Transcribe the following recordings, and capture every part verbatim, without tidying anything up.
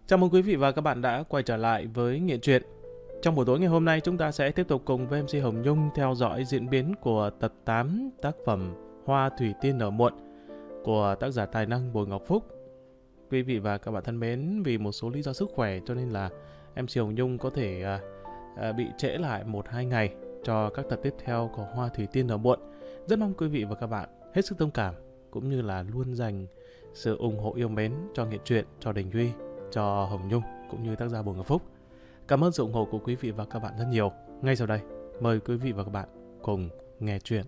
Chào mừng quý vị và các bạn đã quay trở lại với Nghiện Truyện. Trong buổi tối ngày hôm nay, chúng ta sẽ tiếp tục cùng với em xê Hồng Nhung theo dõi diễn biến của tập tám tác phẩm Hoa Thủy Tiên Nở Muộn của tác giả tài năng Bùi Ngọc Phúc. Quý vị và các bạn thân mến, vì một số lý do sức khỏe cho nên là em xê Hồng Nhung có thể à, à, bị trễ lại một hai ngày cho các tập tiếp theo của Hoa Thủy Tiên Nở Muộn. Rất mong quý vị và các bạn hết sức thông cảm cũng như là luôn dành sự ủng hộ yêu mến cho Nghiện Truyện, cho Đình Duy, cho Hồng Nhung cũng như tác giả Bùi Ngọc Phúc. Cảm ơn sự ủng hộ của quý vị và các bạn rất nhiều. Ngay sau đây, mời quý vị và các bạn cùng nghe chuyện.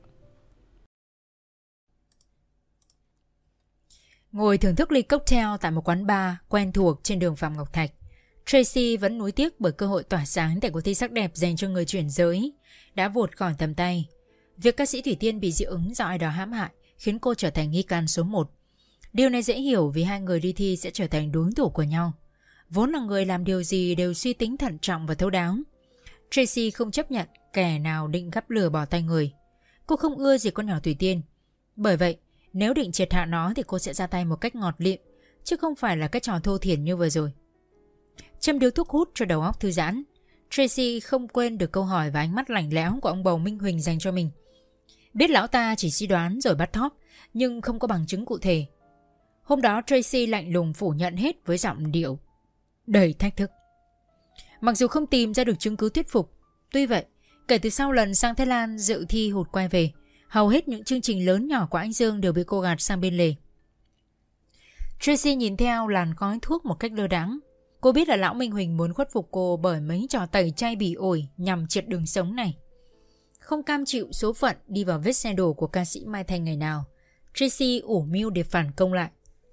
Ngồi thưởng thức ly cocktail tại một quán bar quen thuộc trên đường Phạm Ngọc Thạch, Tracy vẫn nuối tiếc bởi cơ hội tỏa sáng tại cuộc thi sắc đẹp dành cho người chuyển giới đã vụt khỏi tầm tay. Việc ca sĩ Thủy Tiên bị dị ứng do ai đó hãm hại khiến cô trở thành nghi can số một. Điều này dễ hiểu vì hai người đi thi sẽ trở thành đối thủ của nhau. Vốn là người làm điều gì đều suy tính thận trọng và thấu đáo, Tracy không chấp nhận kẻ nào định gắp lửa bỏ tay người. Cô không ưa gì con nhỏ Thủy Tiên. Bởi vậy, nếu định triệt hạ nó thì cô sẽ ra tay một cách ngọt lịm, chứ không phải là cái trò thô thiển như vừa rồi. Châm điếu thuốc hút cho đầu óc thư giãn, Tracy không quên được câu hỏi và ánh mắt lạnh lẽo của ông bầu Minh Huỳnh dành cho mình. Biết lão ta chỉ suy đoán rồi bắt thóp, nhưng không có bằng chứng cụ thể. Hôm đó Tracy lạnh lùng phủ nhận hết với giọng điệu đầy thách thức. Mặc dù không tìm ra được chứng cứ thuyết phục, tuy vậy, kể từ sau lần sang Thái Lan dự thi hụt quay về, hầu hết những chương trình lớn nhỏ của anh Dương đều bị cô gạt sang bên lề. Tracy nhìn theo làn khói thuốc một cách lơ đãng. Cô biết là lão Minh Huỳnh muốn khuất phục cô bởi mấy trò tẩy chay bỉ ổi nhằm triệt đường sống này. Không cam chịu số phận đi vào vết xe đổ của ca sĩ Mai Thanh ngày nào, Tracy ủ mưu để phản công lại.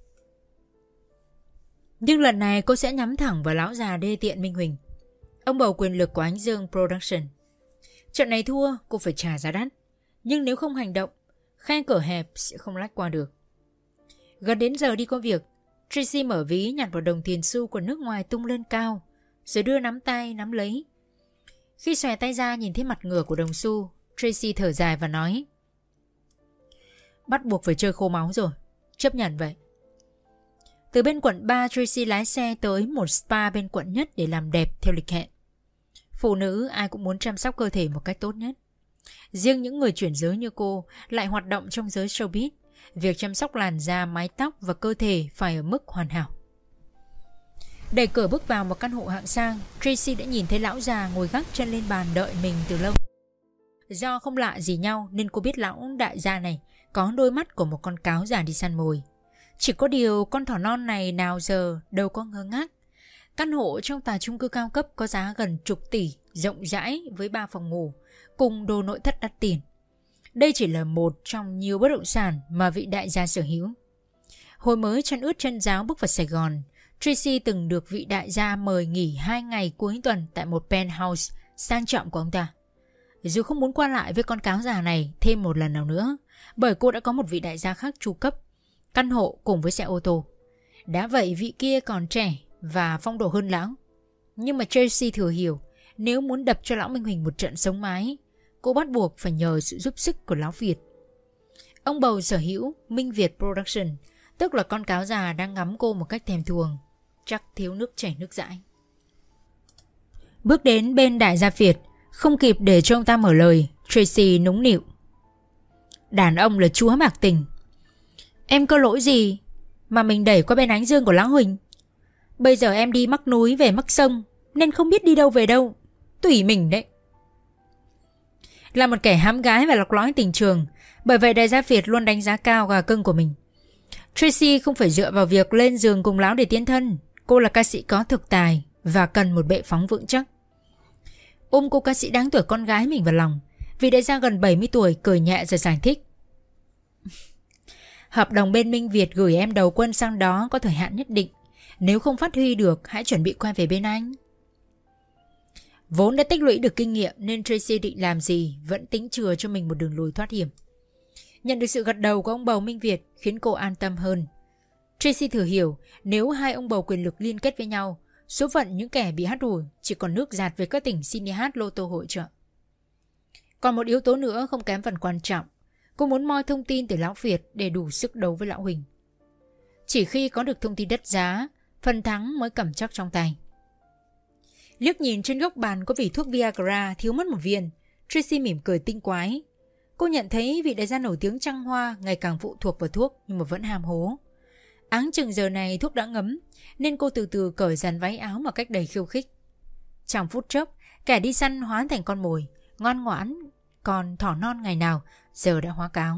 Nhưng lần này cô sẽ nhắm thẳng vào lão già đê tiện Minh Huỳnh, ông bầu quyền lực của Ánh Dương Production. Trận này thua, cô phải trả giá đắt. Nhưng nếu không hành động, khe cửa hẹp sẽ không lách qua được. Gần đến giờ đi có việc, Tracy mở ví nhặt vào đồng tiền xu của nước ngoài tung lên cao, rồi đưa nắm tay nắm lấy. Khi xòe tay ra nhìn thấy mặt ngửa của đồng xu, Tracy thở dài và nói: bắt buộc phải chơi khô máu rồi, chấp nhận vậy. Từ bên quận ba, Tracy lái xe tới một spa bên quận nhất để làm đẹp theo lịch hẹn. Phụ nữ ai cũng muốn chăm sóc cơ thể một cách tốt nhất. Riêng những người chuyển giới như cô lại hoạt động trong giới showbiz, việc chăm sóc làn da, mái tóc và cơ thể phải ở mức hoàn hảo. Đẩy cửa bước vào một căn hộ hạng sang, Tracy đã nhìn thấy lão già ngồi gác chân lên bàn đợi mình từ lâu. Do không lạ gì nhau nên cô biết lão đại gia này có đôi mắt của một con cáo già đi săn mồi. Chỉ có điều con thỏ non này nào giờ đâu có ngơ ngác. Căn hộ trong tòa chung cư cao cấp có giá gần chục tỷ, rộng rãi với ba phòng ngủ, cùng đồ nội thất đắt tiền. Đây chỉ là một trong nhiều bất động sản mà vị đại gia sở hữu. Hồi mới chân ướt chân ráo bước vào Sài Gòn, Tracy từng được vị đại gia mời nghỉ hai ngày cuối tuần tại một penthouse sang trọng của ông ta. Dù không muốn qua lại với con cáo già này thêm một lần nào nữa, bởi cô đã có một vị đại gia khác chu cấp căn hộ cùng với xe ô tô. Đã vậy vị kia còn trẻ và phong độ hơn lão. Nhưng mà Tracy thừa hiểu, nếu muốn đập cho lão Minh Huỳnh một trận sống mái, cô bắt buộc phải nhờ sự giúp sức của lão Việt. Ông bầu sở hữu Minh Việt Production, tức là con cáo già đang ngắm cô một cách thèm thuồng, chắc thiếu nước chảy nước dãi. Bước đến bên đại gia Việt, không kịp để cho ông ta mở lời, Tracy nũng nịu: đàn ông là chúa bạc tình. Em có lỗi gì mà mình đẩy qua bên Ánh Dương của lão Huỳnh? Bây giờ em đi mắc núi về mắc sông nên không biết đi đâu về đâu. Tùy mình đấy. Là một kẻ hám gái và lọc lõi tình trường, bởi vậy đại gia Việt luôn đánh giá cao gà cưng của mình. Tracy không phải dựa vào việc lên giường cùng lão để tiến thân. Cô là ca sĩ có thực tài và cần một bệ phóng vững chắc. Ôm cô ca sĩ đáng tuổi con gái mình vào lòng, vị đại gia gần bảy mươi tuổi cười nhẹ rồi giải thích: hợp đồng bên Minh Việt gửi em đầu quân sang đó có thời hạn nhất định. Nếu không phát huy được, hãy chuẩn bị quay về bên anh. Vốn đã tích lũy được kinh nghiệm nên Tracy định làm gì vẫn tính chừa cho mình một đường lùi thoát hiểm. Nhận được sự gật đầu của ông bầu Minh Việt khiến cô an tâm hơn. Tracy thừa hiểu nếu hai ông bầu quyền lực liên kết với nhau, số phận những kẻ bị hắt hủi chỉ còn nước dạt về các tỉnh xin đi hát lô tô hội trợ. Còn một yếu tố nữa không kém phần quan trọng, cô muốn moi thông tin từ lão Việt để đủ sức đấu với lão Huỳnh. Chỉ khi có được thông tin đắt giá, phần thắng mới cầm chắc trong tay. Liếc nhìn trên góc bàn có vỉ thuốc Viagra thiếu mất một viên, Tracy mỉm cười tinh quái. Cô nhận thấy vị đại gia nổi tiếng trăng hoa ngày càng phụ thuộc vào thuốc nhưng mà vẫn ham hố. Áng chừng giờ này thuốc đã ngấm nên cô từ từ cởi dàn váy áo một cách đầy khiêu khích. Trong phút chốc, kẻ đi săn hóa thành con mồi, ngoan ngoãn, còn thỏ non ngày nào giờ đã hóa cáo.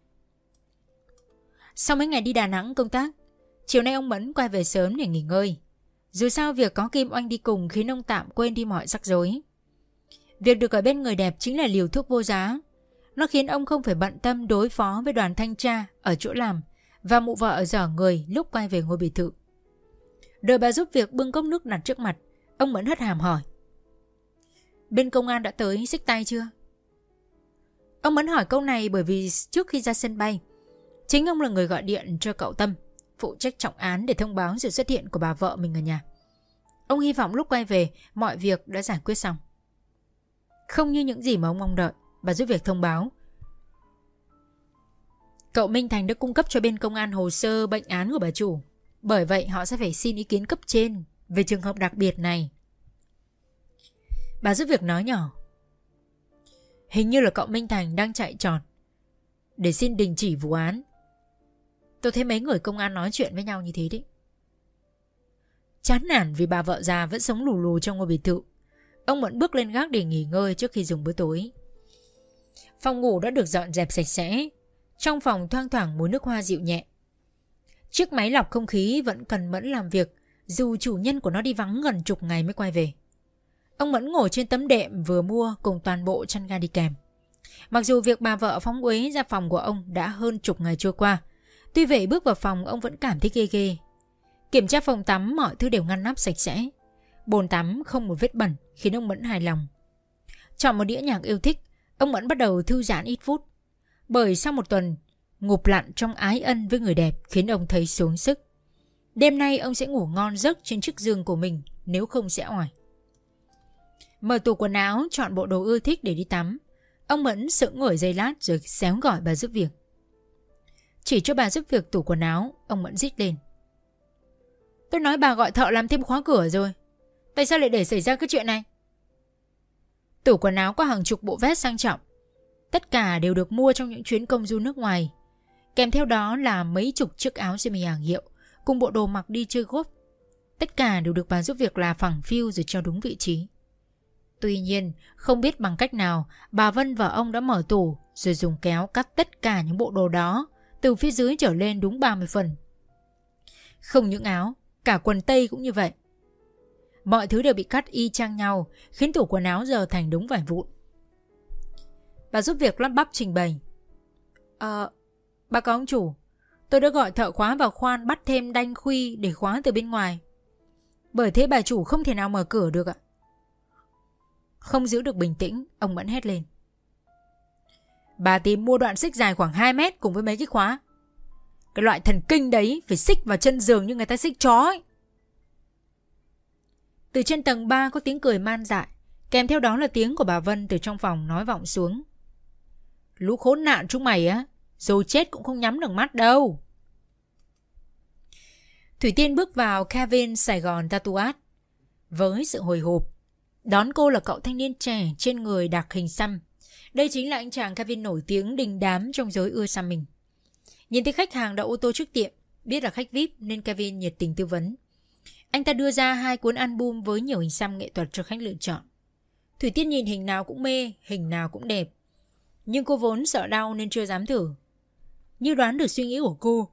Sau mấy ngày đi Đà Nẵng công tác, chiều nay ông Mẫn quay về sớm để nghỉ ngơi. Dù sao việc có Kim Oanh đi cùng khiến ông tạm quên đi mọi rắc rối. Việc được ở bên người đẹp chính là liều thuốc vô giá. Nó khiến ông không phải bận tâm đối phó với đoàn thanh tra ở chỗ làm và mụ vợ dở người lúc quay về ngôi biệt thự. Đợi bà giúp việc bưng cốc nước đặt trước mặt, ông Mẫn hất hàm hỏi: Bên công an đã tới xích tay chưa? Ông Mẫn hỏi câu này bởi vì trước khi ra sân bay, chính ông là người gọi điện cho cậu Tâm, phụ trách trọng án, để thông báo sự xuất hiện của bà vợ mình ở nhà. Ông hy vọng lúc quay về mọi việc đã giải quyết xong. Không như những gì mà ông mong đợi, bà giúp việc thông báo cậu Minh Thành đã cung cấp cho bên công an hồ sơ bệnh án của bà chủ. Bởi vậy họ sẽ phải xin ý kiến cấp trên về trường hợp đặc biệt này. Bà giúp việc nói nhỏ: Hình như là cậu Minh Thành đang chạy trọt để xin đình chỉ vụ án. Tôi thấy mấy người công an nói chuyện với nhau như thế đấy. Chán nản vì bà vợ già vẫn sống lù lù trong ngôi biệt thự, ông Mẫn bước lên gác để nghỉ ngơi trước khi dùng bữa tối. Phòng ngủ đã được dọn dẹp sạch sẽ. Trong phòng thoang thoảng mùi nước hoa dịu nhẹ. Chiếc máy lọc không khí vẫn cần Mẫn làm việc, dù chủ nhân của nó đi vắng gần chục ngày mới quay về. Ông Mẫn ngồi trên tấm đệm vừa mua cùng toàn bộ chăn ga đi kèm. Mặc dù việc bà vợ phóng uế ra phòng của ông đã hơn chục ngày trôi qua, tuy vậy bước vào phòng ông vẫn cảm thấy ghê ghê. Kiểm tra phòng tắm, mọi thứ đều ngăn nắp sạch sẽ. Bồn tắm không một vết bẩn khiến ông Mẫn hài lòng. Chọn một đĩa nhạc yêu thích, ông Mẫn bắt đầu thư giãn ít phút. Bởi sau một tuần ngụp lặn trong ái ân với người đẹp khiến ông thấy xuống sức. Đêm nay ông sẽ ngủ ngon giấc trên chiếc giường của mình, nếu không sẽ oải. Mở tủ quần áo, chọn bộ đồ ưa thích để đi tắm. Ông Mẫn sững ngồi giây lát rồi xéo gọi bà giúp việc. Chỉ cho bà giúp việc tủ quần áo, ông Mẫn rít lên: Tôi nói bà gọi thợ làm thêm khóa cửa rồi, tại sao lại để xảy ra cái chuyện này? Tủ quần áo có hàng chục bộ vest sang trọng, tất cả đều được mua trong những chuyến công du nước ngoài. Kèm theo đó là mấy chục chiếc áo sơ mi hàng hiệu cùng bộ đồ mặc đi chơi golf. Tất cả đều được bà giúp việc là phẳng phiu rồi cho đúng vị trí. Tuy nhiên, không biết bằng cách nào, bà Vân và ông đã mở tủ rồi dùng kéo cắt tất cả những bộ đồ đó từ phía dưới trở lên đúng ba mươi phần. Không những áo, cả quần tây cũng như vậy. Mọi thứ đều bị cắt y chang nhau, khiến tủ quần áo giờ thành đống vải vụn. Bà giúp việc lắp bắp trình bày: Ờ, bà có ông chủ, tôi đã gọi thợ khóa vào khoan bắt thêm đanh khuy để khóa từ bên ngoài. Bởi thế bà chủ không thể nào mở cửa được ạ. Không giữ được bình tĩnh, ông Mẫn hét lên: Bà tìm mua đoạn xích dài khoảng hai mét cùng với mấy cái khóa. Cái loại thần kinh đấy phải xích vào chân giường như người ta xích chó ấy. Từ trên tầng ba có tiếng cười man dại, kèm theo đó là tiếng của bà Vân từ trong phòng nói vọng xuống: Lũ khốn nạn chúng mày á, rồi chết cũng không nhắm được mắt đâu. Thủy Tiên bước vào Kevin Sài Gòn Tattooat với sự hồi hộp. Đón cô là cậu thanh niên trẻ trên người đặc hình xăm. Đây chính là anh chàng Kevin nổi tiếng đình đám trong giới ưa xăm mình. Nhìn thấy khách hàng đậu ô tô trước tiệm, biết là khách vi ai pi nên Kevin nhiệt tình tư vấn. Anh ta đưa ra hai cuốn album với nhiều hình xăm nghệ thuật cho khách lựa chọn. Thủy Tiên nhìn hình nào cũng mê, hình nào cũng đẹp. Nhưng cô vốn sợ đau nên chưa dám thử. Như đoán được suy nghĩ của cô,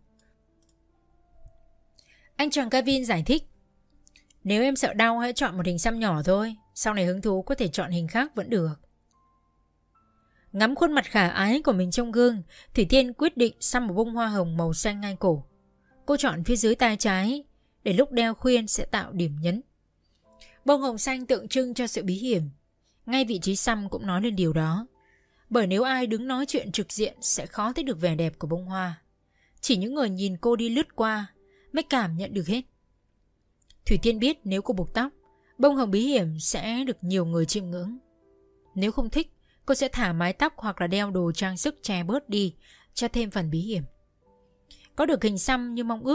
anh chàng Kevin giải thích: Nếu em sợ đau hãy chọn một hình xăm nhỏ thôi, sau này hứng thú có thể chọn hình khác vẫn được. Ngắm khuôn mặt khả ái của mình trong gương, Thủy Tiên quyết định xăm một bông hoa hồng màu xanh ngang cổ. Cô chọn phía dưới tay trái để lúc đeo khuyên sẽ tạo điểm nhấn. Bông hồng xanh tượng trưng cho sự bí hiểm. Ngay vị trí xăm cũng nói lên điều đó. Bởi nếu ai đứng nói chuyện trực diện sẽ khó thấy được vẻ đẹp của bông hoa. Chỉ những người nhìn cô đi lướt qua mới cảm nhận được hết. Thủy Tiên biết nếu cô buộc tóc, bông hồng bí hiểm sẽ được nhiều người chiêm ngưỡng. Nếu không thích, cô sẽ thả mái tóc hoặc là đeo đồ trang sức che bớt đi cho thêm phần bí hiểm. Có được hình xăm như mong ước,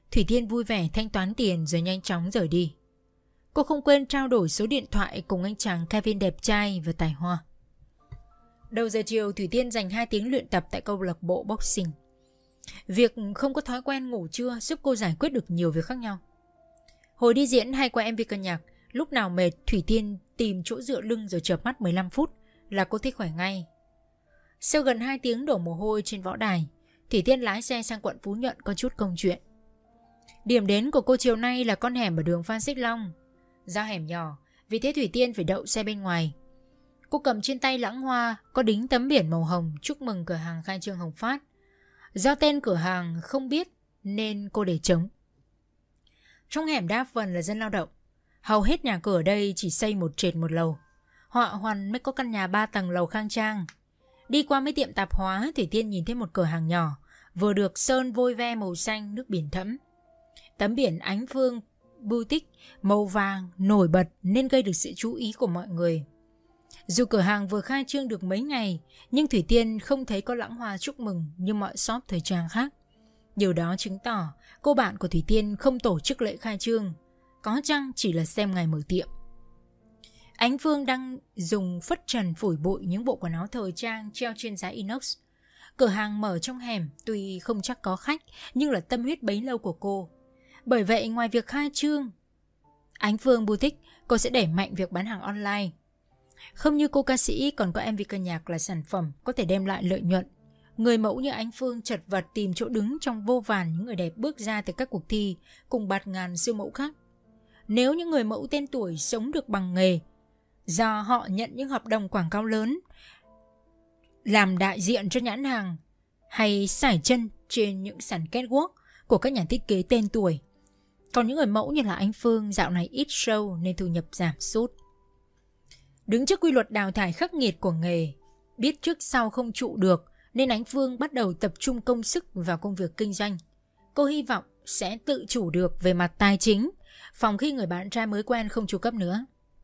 Thủy Tiên vui vẻ thanh toán tiền rồi nhanh chóng rời đi. Cô không quên trao đổi số điện thoại cùng anh chàng Kevin đẹp trai và tài hoa. Đầu giờ chiều, Thủy Tiên dành hai tiếng luyện tập tại câu lạc bộ boxing. Việc không có thói quen ngủ trưa giúp cô giải quyết được nhiều việc khác nhau. Hồi đi diễn hay qua em vê ca nhạc, lúc nào mệt Thủy Tiên tìm chỗ dựa lưng rồi chợp mắt mười lăm phút là cô thấy khỏe ngay. Sau gần hai tiếng đổ mồ hôi trên võ đài, Thủy Tiên lái xe sang quận Phú Nhuận có chút công chuyện. Điểm đến của cô chiều nay là con hẻm ở đường Phan Xích Long. Do hẻm nhỏ, vì thế Thủy Tiên phải đậu xe bên ngoài. Cô cầm trên tay lẵng hoa có đính tấm biển màu hồng chúc mừng cửa hàng khai trương Hồng Phát. Do tên cửa hàng không biết nên cô để trống. Trong hẻm đa phần là dân lao động. Hầu hết nhà cửa ở đây chỉ xây một trệt một lầu. Họa hoàn mới có căn nhà ba tầng lầu khang trang. Đi qua mấy tiệm tạp hóa, Thủy Tiên nhìn thấy một cửa hàng nhỏ vừa được sơn vôi ve màu xanh nước biển thẫm. Tấm biển Ánh Phương Boutique màu vàng nổi bật nên gây được sự chú ý của mọi người. Dù cửa hàng vừa khai trương được mấy ngày, nhưng Thủy Tiên không thấy có lẵng hoa chúc mừng như mọi shop thời trang khác. Điều đó chứng tỏ cô bạn của Thủy Tiên không tổ chức lễ khai trương, có chăng chỉ là xem ngày mở tiệm. Ánh Phương đang dùng phất trần phủi bụi những bộ quần áo thời trang treo trên giá inox. Cửa hàng mở trong hẻm tuy không chắc có khách, nhưng là tâm huyết bấy lâu của cô. Bởi vậy ngoài việc khai trương Ánh Phương Boutique, cô sẽ đẩy mạnh việc bán hàng online. Không như cô ca sĩ còn có em vê ca nhạc là sản phẩm có thể đem lại lợi nhuận. Người mẫu như Ánh Phương chật vật tìm chỗ đứng trong vô vàn những người đẹp bước ra từ các cuộc thi cùng bạt ngàn siêu mẫu khác. Nếu những người mẫu tên tuổi sống được bằng nghề, do họ nhận những hợp đồng quảng cáo lớn, làm đại diện cho nhãn hàng hay sải chân trên những sàn catwalk của các nhà thiết kế tên tuổi. Còn những người mẫu như là Ánh Phương dạo này ít show nên thu nhập giảm sút. Đứng trước quy luật đào thải khắc nghiệt của nghề, biết trước sau không trụ được nên Ánh Phương bắt đầu tập trung công sức vào công việc kinh doanh. Cô hy vọng sẽ tự chủ được về mặt tài chính, phòng khi người bạn trai mới quen không chu cấp nữa.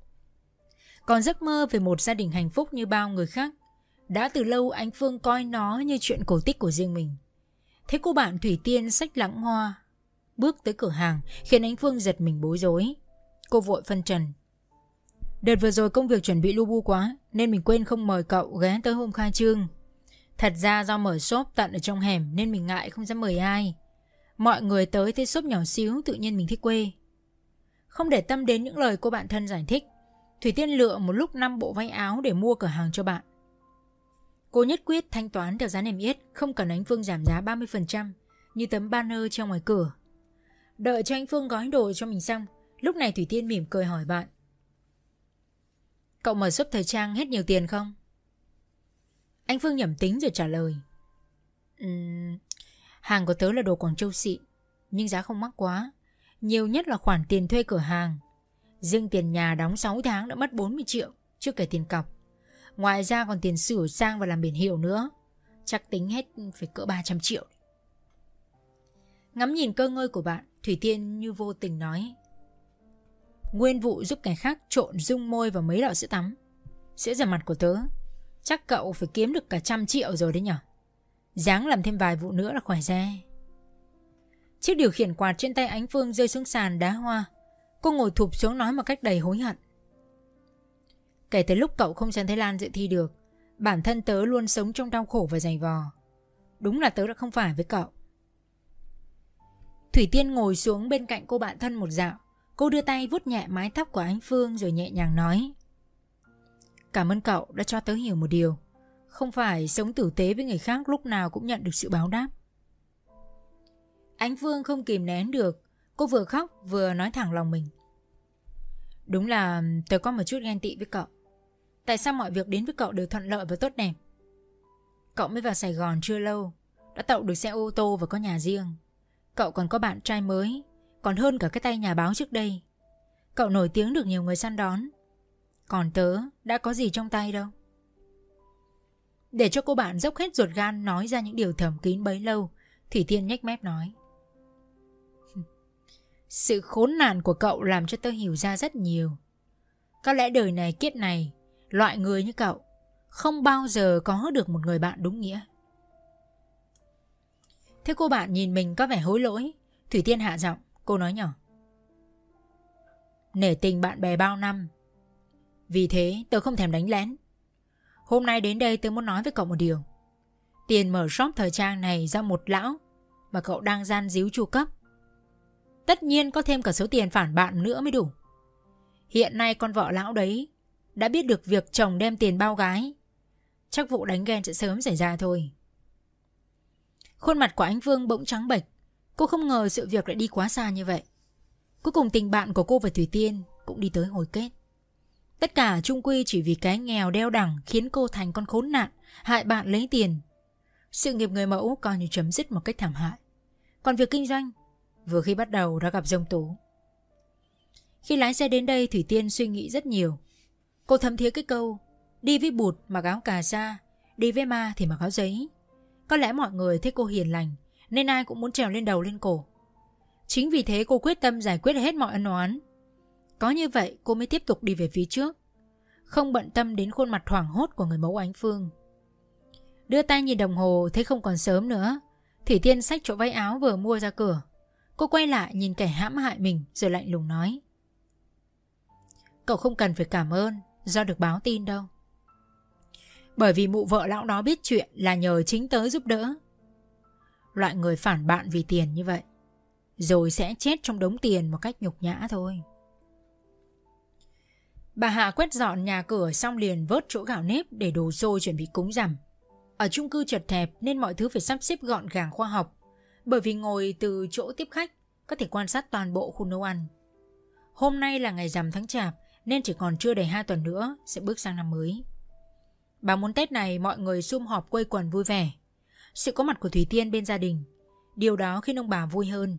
Còn giấc mơ về một gia đình hạnh phúc như bao người khác, đã từ lâu Ánh Phương coi nó như chuyện cổ tích của riêng mình. Thế cô bạn Thủy Tiên xách lẵng hoa bước tới cửa hàng khiến Ánh Phương giật mình bối rối. Cô vội phân trần: "Đợt vừa rồi công việc chuẩn bị lu bu quá nên mình quên không mời cậu ghé tới hôm khai trương. Thật ra do mở shop tận ở trong hẻm nên mình ngại không dám mời ai. Mọi người tới thấy shop nhỏ xíu tự nhiên mình thấy quê." Không để tâm đến những lời cô bạn thân giải thích, Thủy Tiên lựa một lúc năm bộ váy áo để mua cửa hàng cho bạn. Cô nhất quyết thanh toán theo giá niêm yết, không cần Ánh Phương giảm giá ba mươi phần trăm như tấm banner trong ngoài cửa. Đợi cho Ánh Phương gói đồ cho mình xong, lúc này Thủy Tiên mỉm cười hỏi bạn: "Cậu mở shop thời trang hết nhiều tiền không?" Anh Phương nhẩm tính rồi trả lời: uhm, "Hàng của tớ là đồ Quảng Châu xịn, nhưng giá không mắc quá. Nhiều nhất là khoản tiền thuê cửa hàng. Riêng tiền nhà đóng sáu tháng đã mất bốn mươi triệu, chưa kể tiền cọc. Ngoài ra còn tiền sửa sang và làm biển hiệu nữa. Chắc tính hết phải cỡ ba trăm triệu. Ngắm nhìn cơ ngơi của bạn, Thủy Tiên như vô tình nói: "Nguyên vụ giúp kẻ khác trộn dung môi vào mấy lọ sữa tắm. Sữa rửa mặt của tớ chắc cậu phải kiếm được cả trăm triệu rồi đấy nhở. Ráng làm thêm vài vụ nữa là khỏe ra." Chiếc điều khiển quạt trên tay Ánh Phương rơi xuống sàn đá hoa. Cô ngồi thụp xuống nói một cách đầy hối hận: "Kể từ lúc cậu không sang Thái Lan dự thi được, bản thân tớ luôn sống trong đau khổ và dày vò. Đúng là tớ đã không phải với cậu." Thủy Tiên ngồi xuống bên cạnh cô bạn thân một dạo. Cô đưa tay vuốt nhẹ mái tóc của Ánh Phương rồi nhẹ nhàng nói: "Cảm ơn cậu đã cho tớ hiểu một điều. Không phải sống tử tế với người khác lúc nào cũng nhận được sự báo đáp." Ánh Phương không kìm nén được. Cô vừa khóc vừa nói thẳng lòng mình: "Đúng là tớ có một chút ghen tị với cậu. Tại sao mọi việc đến với cậu đều thuận lợi và tốt đẹp? Cậu mới vào Sài Gòn chưa lâu, đã tậu được xe ô tô và có nhà riêng. Cậu còn có bạn trai mới, còn hơn cả cái tay nhà báo trước đây. Cậu nổi tiếng được nhiều người săn đón. Còn tớ đã có gì trong tay đâu." Để cho cô bạn dốc hết ruột gan nói ra những điều thầm kín bấy lâu, Thủy Tiên nhếch mép nói: "Sự khốn nạn của cậu làm cho tớ hiểu ra rất nhiều. Có lẽ đời này kiếp này, loại người như cậu không bao giờ có được một người bạn đúng nghĩa." Thế cô bạn nhìn mình có vẻ hối lỗi, Thủy Tiên hạ giọng, cô nói nhỏ. Nể tình bạn bè bao năm, vì thế tớ không thèm đánh lén. Hôm nay đến đây tớ muốn nói với cậu một điều. Tiền mở shop thời trang này do một lão mà cậu đang gian díu chu cấp. Tất nhiên có thêm cả số tiền phản bạn nữa mới đủ. Hiện nay con vợ lão đấy đã biết được việc chồng đem tiền bao gái. Chắc vụ đánh ghen sẽ sớm xảy ra thôi. Khuôn mặt của anh Vương bỗng trắng bệch. Cô không ngờ sự việc lại đi quá xa như vậy. Cuối cùng tình bạn của cô và Thủy Tiên cũng đi tới hồi kết. Tất cả chung quy chỉ vì cái nghèo đeo đẳng khiến cô thành con khốn nạn, hại bạn lấy tiền. Sự nghiệp người mẫu coi như chấm dứt một cách thảm hại. Còn việc kinh doanh vừa khi bắt đầu đã gặp giông tố. Khi lái xe đến đây, Thủy Tiên suy nghĩ rất nhiều. Cô thấm thía cái câu đi với bụt mặc áo cà sa, đi với ma thì mặc áo giấy. Có lẽ mọi người thấy cô hiền lành nên ai cũng muốn trèo lên đầu lên cổ. Chính vì thế cô quyết tâm giải quyết hết mọi ân oán. Có như vậy cô mới tiếp tục đi về phía trước, không bận tâm đến khuôn mặt hoảng hốt của người mẫu Ánh Phương. Đưa tay nhìn đồng hồ thấy không còn sớm nữa. Thủy Tiên xách chỗ váy áo vừa mua ra cửa. Cô quay lại nhìn kẻ hãm hại mình rồi lạnh lùng nói. Cậu không cần phải cảm ơn do được báo tin đâu. Bởi vì mụ vợ lão đó biết chuyện là nhờ chính tớ giúp đỡ. Loại người phản bạn vì tiền như vậy rồi sẽ chết trong đống tiền một cách nhục nhã thôi. Bà Hạ quét dọn nhà cửa xong liền vớt chỗ gạo nếp để đồ xôi chuẩn bị cúng rằm. Ở chung cư chật hẹp nên mọi thứ phải sắp xếp gọn gàng khoa học. Bởi vì ngồi từ chỗ tiếp khách có thể quan sát toàn bộ khu nấu ăn. Hôm nay là ngày rằm tháng Chạp nên chỉ còn chưa đầy hai tuần nữa sẽ bước sang năm mới. Bà muốn Tết này mọi người sum họp quây quần vui vẻ. Sự có mặt của Thủy Tiên bên gia đình, điều đó khiến ông bà vui hơn.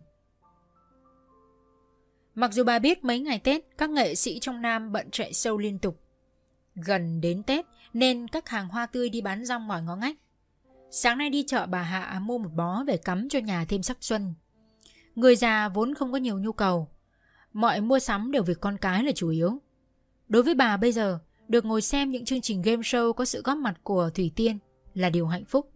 Mặc dù bà biết mấy ngày Tết các nghệ sĩ trong Nam bận chạy show liên tục. Gần đến Tết nên các hàng hoa tươi đi bán rong mỏi ngó ngách. Sáng nay đi chợ bà Hạ mua một bó về cắm cho nhà thêm sắc xuân. Người già vốn không có nhiều nhu cầu. Mọi mua sắm đều vì con cái là chủ yếu. Đối với bà bây giờ, được ngồi xem những chương trình game show có sự góp mặt của Thủy Tiên là điều hạnh phúc.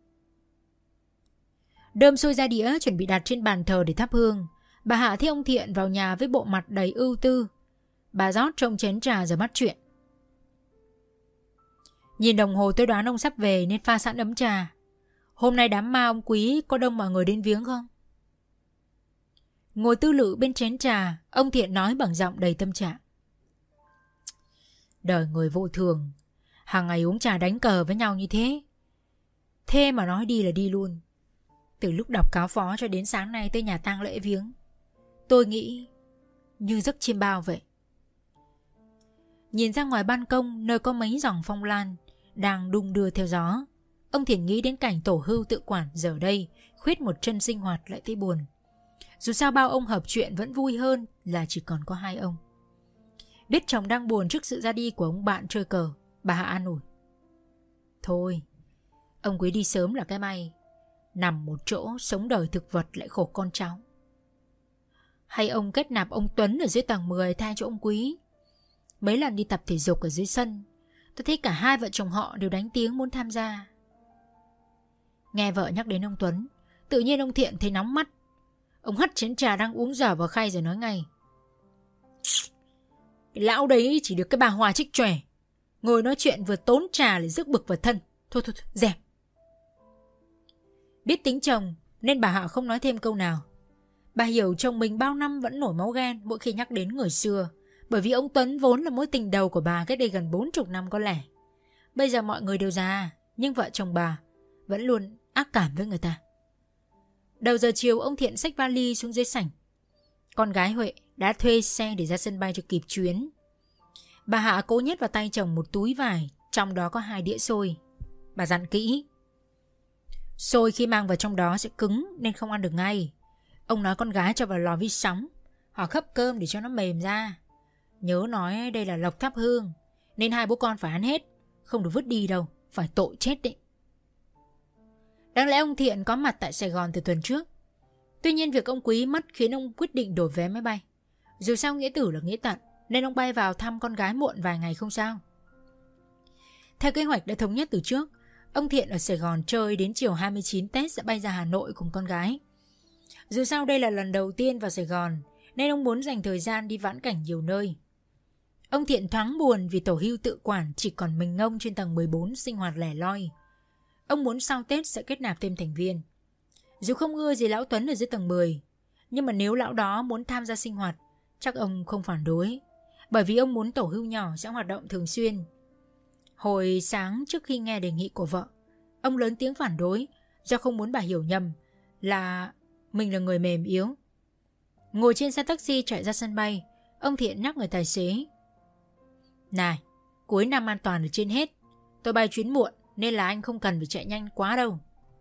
Đơm xôi ra đĩa chuẩn bị đặt trên bàn thờ để thắp hương. Bà Hạ thấy ông Thiện vào nhà với bộ mặt đầy ưu tư. Bà rót trong chén trà rồi bắt chuyện. Nhìn đồng hồ tôi đoán ông sắp về nên pha sẵn ấm trà. Hôm nay đám ma ông Quý có đông mọi người đến viếng không? Ngồi tư lự bên chén trà, ông Thiện nói bằng giọng đầy tâm trạng. Đời người vô thường, hàng ngày uống trà đánh cờ với nhau như thế. Thế mà nói đi là đi luôn. Từ lúc đọc cáo phó cho đến sáng nay tới nhà tang lễ viếng, tôi nghĩ như giấc chiêm bao vậy. Nhìn ra ngoài ban công nơi có mấy dòng phong lan đang đung đưa theo gió, ông Thiện nghĩ đến cảnh tổ hưu tự quản giờ đây khuyết một chân sinh hoạt lại thấy buồn. Dù sao bao ông hợp chuyện vẫn vui hơn là chỉ còn có hai ông. Biết chồng đang buồn trước sự ra đi của ông bạn chơi cờ, bà Hạ an ủi. Thôi, ông Quý đi sớm là cái may. Nằm một chỗ sống đời thực vật lại khổ con cháu. Hay ông kết nạp ông Tuấn ở dưới tầng mười thay cho ông Quý. Mấy lần đi tập thể dục ở dưới sân, tôi thấy cả hai vợ chồng họ đều đánh tiếng muốn tham gia. Nghe vợ nhắc đến ông Tuấn, tự nhiên ông Thiện thấy nóng mắt. Ông hất chén trà đang uống dở vào khay rồi nói ngay. Cái lão đấy chỉ được cái bà Hòa trích chòe. Ngồi nói chuyện vừa tốn trà lại rước bực vào thân. Thôi thôi thôi, dẹp. Biết tính chồng nên bà Hạ không nói thêm câu nào. Bà hiểu chồng mình bao năm vẫn nổi máu ghen mỗi khi nhắc đến người xưa. Bởi vì ông Tuấn vốn là mối tình đầu của bà cách đây gần bốn mươi năm có lẽ. Bây giờ mọi người đều già, nhưng vợ chồng bà vẫn luôn ác cảm với người ta. Đầu giờ chiều ông Thiện xách vali xuống dưới sảnh. Con gái Huệ đã thuê xe để ra sân bay cho kịp chuyến. Bà Hạ cố nhét vào tay chồng một túi vải, trong đó có hai đĩa xôi. Bà dặn kỹ. Xôi khi mang vào trong đó sẽ cứng nên không ăn được ngay. Ông nói con gái cho vào lò vi sóng hoặc hấp cơm để cho nó mềm ra. Nhớ nói đây là lộc thắp hương nên hai bố con phải ăn hết, không được vứt đi đâu, phải tội chết đấy. Đáng lẽ ông Thiện có mặt tại Sài Gòn từ tuần trước. Tuy nhiên việc ông Quý mất khiến ông quyết định đổi vé máy bay. Dù sao nghĩa tử là nghĩa tận nên ông bay vào thăm con gái muộn vài ngày không sao. Theo kế hoạch đã thống nhất từ trước, ông Thiện ở Sài Gòn chơi đến chiều hai mươi chín Tết sẽ bay ra Hà Nội cùng con gái. Dù sao đây là lần đầu tiên vào Sài Gòn, nên ông muốn dành thời gian đi vãn cảnh nhiều nơi. Ông Thiện thoáng buồn vì tổ hưu tự quản chỉ còn mình ông trên tầng mười bốn sinh hoạt lẻ loi. Ông muốn sau Tết sẽ kết nạp thêm thành viên. Dù không ưa gì lão Tuấn ở dưới tầng mười, nhưng mà nếu lão đó muốn tham gia sinh hoạt, chắc ông không phản đối, bởi vì ông muốn tổ hưu nhỏ sẽ hoạt động thường xuyên. Hồi sáng trước khi nghe đề nghị của vợ, ông lớn tiếng phản đối do không muốn bà hiểu nhầm là mình là người mềm yếu. Ngồi trên xe taxi chạy ra sân bay, ông Thiện nhắc người tài xế: "Này, cuối năm an toàn ở trên hết. Tôi bay chuyến muộn nên là anh không cần phải chạy nhanh quá đâu."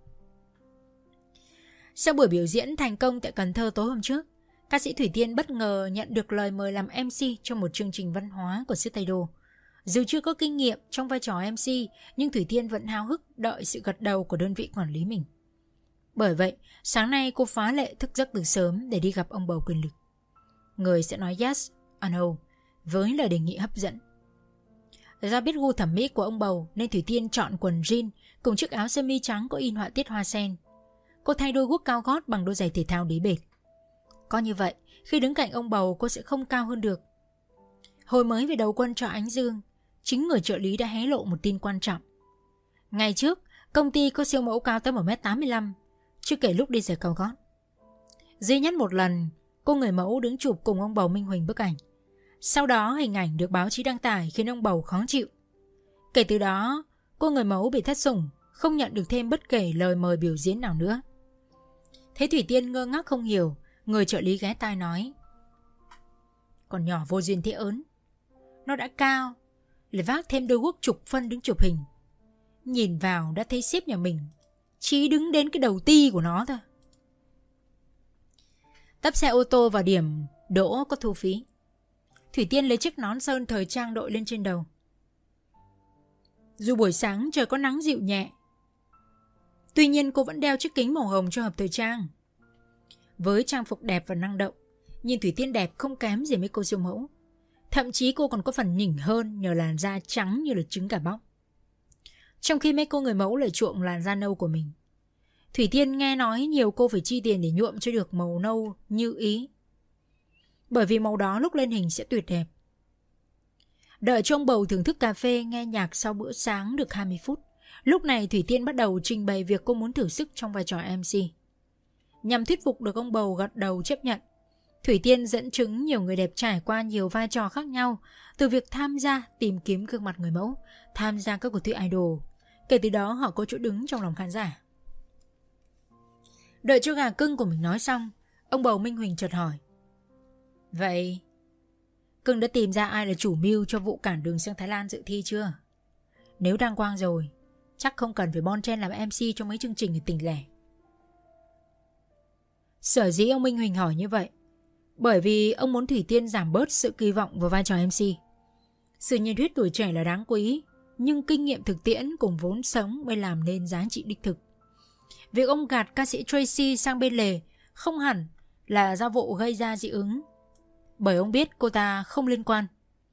Sau buổi biểu diễn thành công tại Cần Thơ tối hôm trước, ca sĩ Thủy Tiên bất ngờ nhận được lời mời làm em xê trong một chương trình văn hóa của xứ Tây Đô. Dù chưa có kinh nghiệm trong vai trò em xê, nhưng Thủy Tiên vẫn háo hức đợi sự gật đầu của đơn vị quản lý mình. Bởi vậy, sáng nay cô phá lệ thức giấc từ sớm để đi gặp ông bầu quyền lực. Người sẽ nói yes or no với lời đề nghị hấp dẫn. Do biết gu thẩm mỹ của ông bầu nên Thủy Tiên chọn quần jean cùng chiếc áo sơ mi trắng có in họa tiết hoa sen. Cô thay đôi guốc cao gót bằng đôi giày thể thao đế bệt. Có như vậy, khi đứng cạnh ông bầu cô sẽ không cao hơn được. Hồi mới về đầu quân cho Ánh Dương, chính người trợ lý đã hé lộ một tin quan trọng. Ngày trước, công ty có siêu mẫu cao tới một mét tám mươi lăm, chưa kể lúc đi giày cao gót. Duy nhất một lần, cô người mẫu đứng chụp cùng ông bầu Minh Huỳnh bức ảnh. Sau đó hình ảnh được báo chí đăng tải khiến ông bầu khó chịu. Kể từ đó, cô người mẫu bị thất sủng, không nhận được thêm bất kể lời mời biểu diễn nào nữa. Thấy Thủy Tiên ngơ ngác không hiểu, người trợ lý ghé tai nói: "Còn nhỏ vô duyên thế ớn. Nó đã cao, lại vác thêm đôi guốc chục phân đứng chụp hình. Nhìn vào đã thấy sếp nhà mình chỉ đứng đến cái đầu ti của nó thôi." Tấp xe ô tô vào điểm đỗ có thu phí. Thủy Tiên lấy chiếc nón sơn thời trang đội lên trên đầu. Dù buổi sáng trời có nắng dịu nhẹ, tuy nhiên cô vẫn đeo chiếc kính màu hồng cho hợp thời trang. Với trang phục đẹp và năng động, nhìn Thủy Tiên đẹp không kém gì mấy cô siêu mẫu. Thậm chí cô còn có phần nhỉnh hơn nhờ làn da trắng như là trứng gà bóc. Trong khi mấy cô người mẫu lại chuộng làn da nâu của mình, Thủy Tiên nghe nói nhiều cô phải chi tiền để nhuộm cho được màu nâu như ý, bởi vì màu đó lúc lên hình sẽ tuyệt đẹp. Đợi cho ông bầu thưởng thức cà phê nghe nhạc sau bữa sáng được hai mươi phút, lúc này Thủy Tiên bắt đầu trình bày việc cô muốn thử sức trong vai trò em xê. Nhằm thuyết phục được ông bầu gật đầu chấp nhận, Thủy Tiên dẫn chứng nhiều người đẹp trải qua nhiều vai trò khác nhau, từ việc tham gia tìm kiếm gương mặt người mẫu, tham gia các cuộc thi idol. Kể từ đó họ có chỗ đứng trong lòng khán giả. Đợi cho gà cưng của mình nói xong, ông bầu Minh Huỳnh chợt hỏi: "Vậy cưng đã tìm ra ai là chủ mưu cho vụ cản đường sang Thái Lan dự thi chưa? Nếu đăng quang rồi, chắc không cần phải bon chen làm em xê cho mấy chương trình ở tỉnh lẻ." Sở dĩ ông Minh Huỳnh hỏi như vậy bởi vì ông muốn Thủy Tiên giảm bớt sự kỳ vọng vào vai trò em xê. Sự nhiệt huyết tuổi trẻ là đáng quý, nhưng kinh nghiệm thực tiễn cùng vốn sống mới làm nên giá trị đích thực. Việc ông gạt ca sĩ Tracy sang bên lề không hẳn là do vụ gây ra dị ứng, bởi ông biết cô ta không liên quan.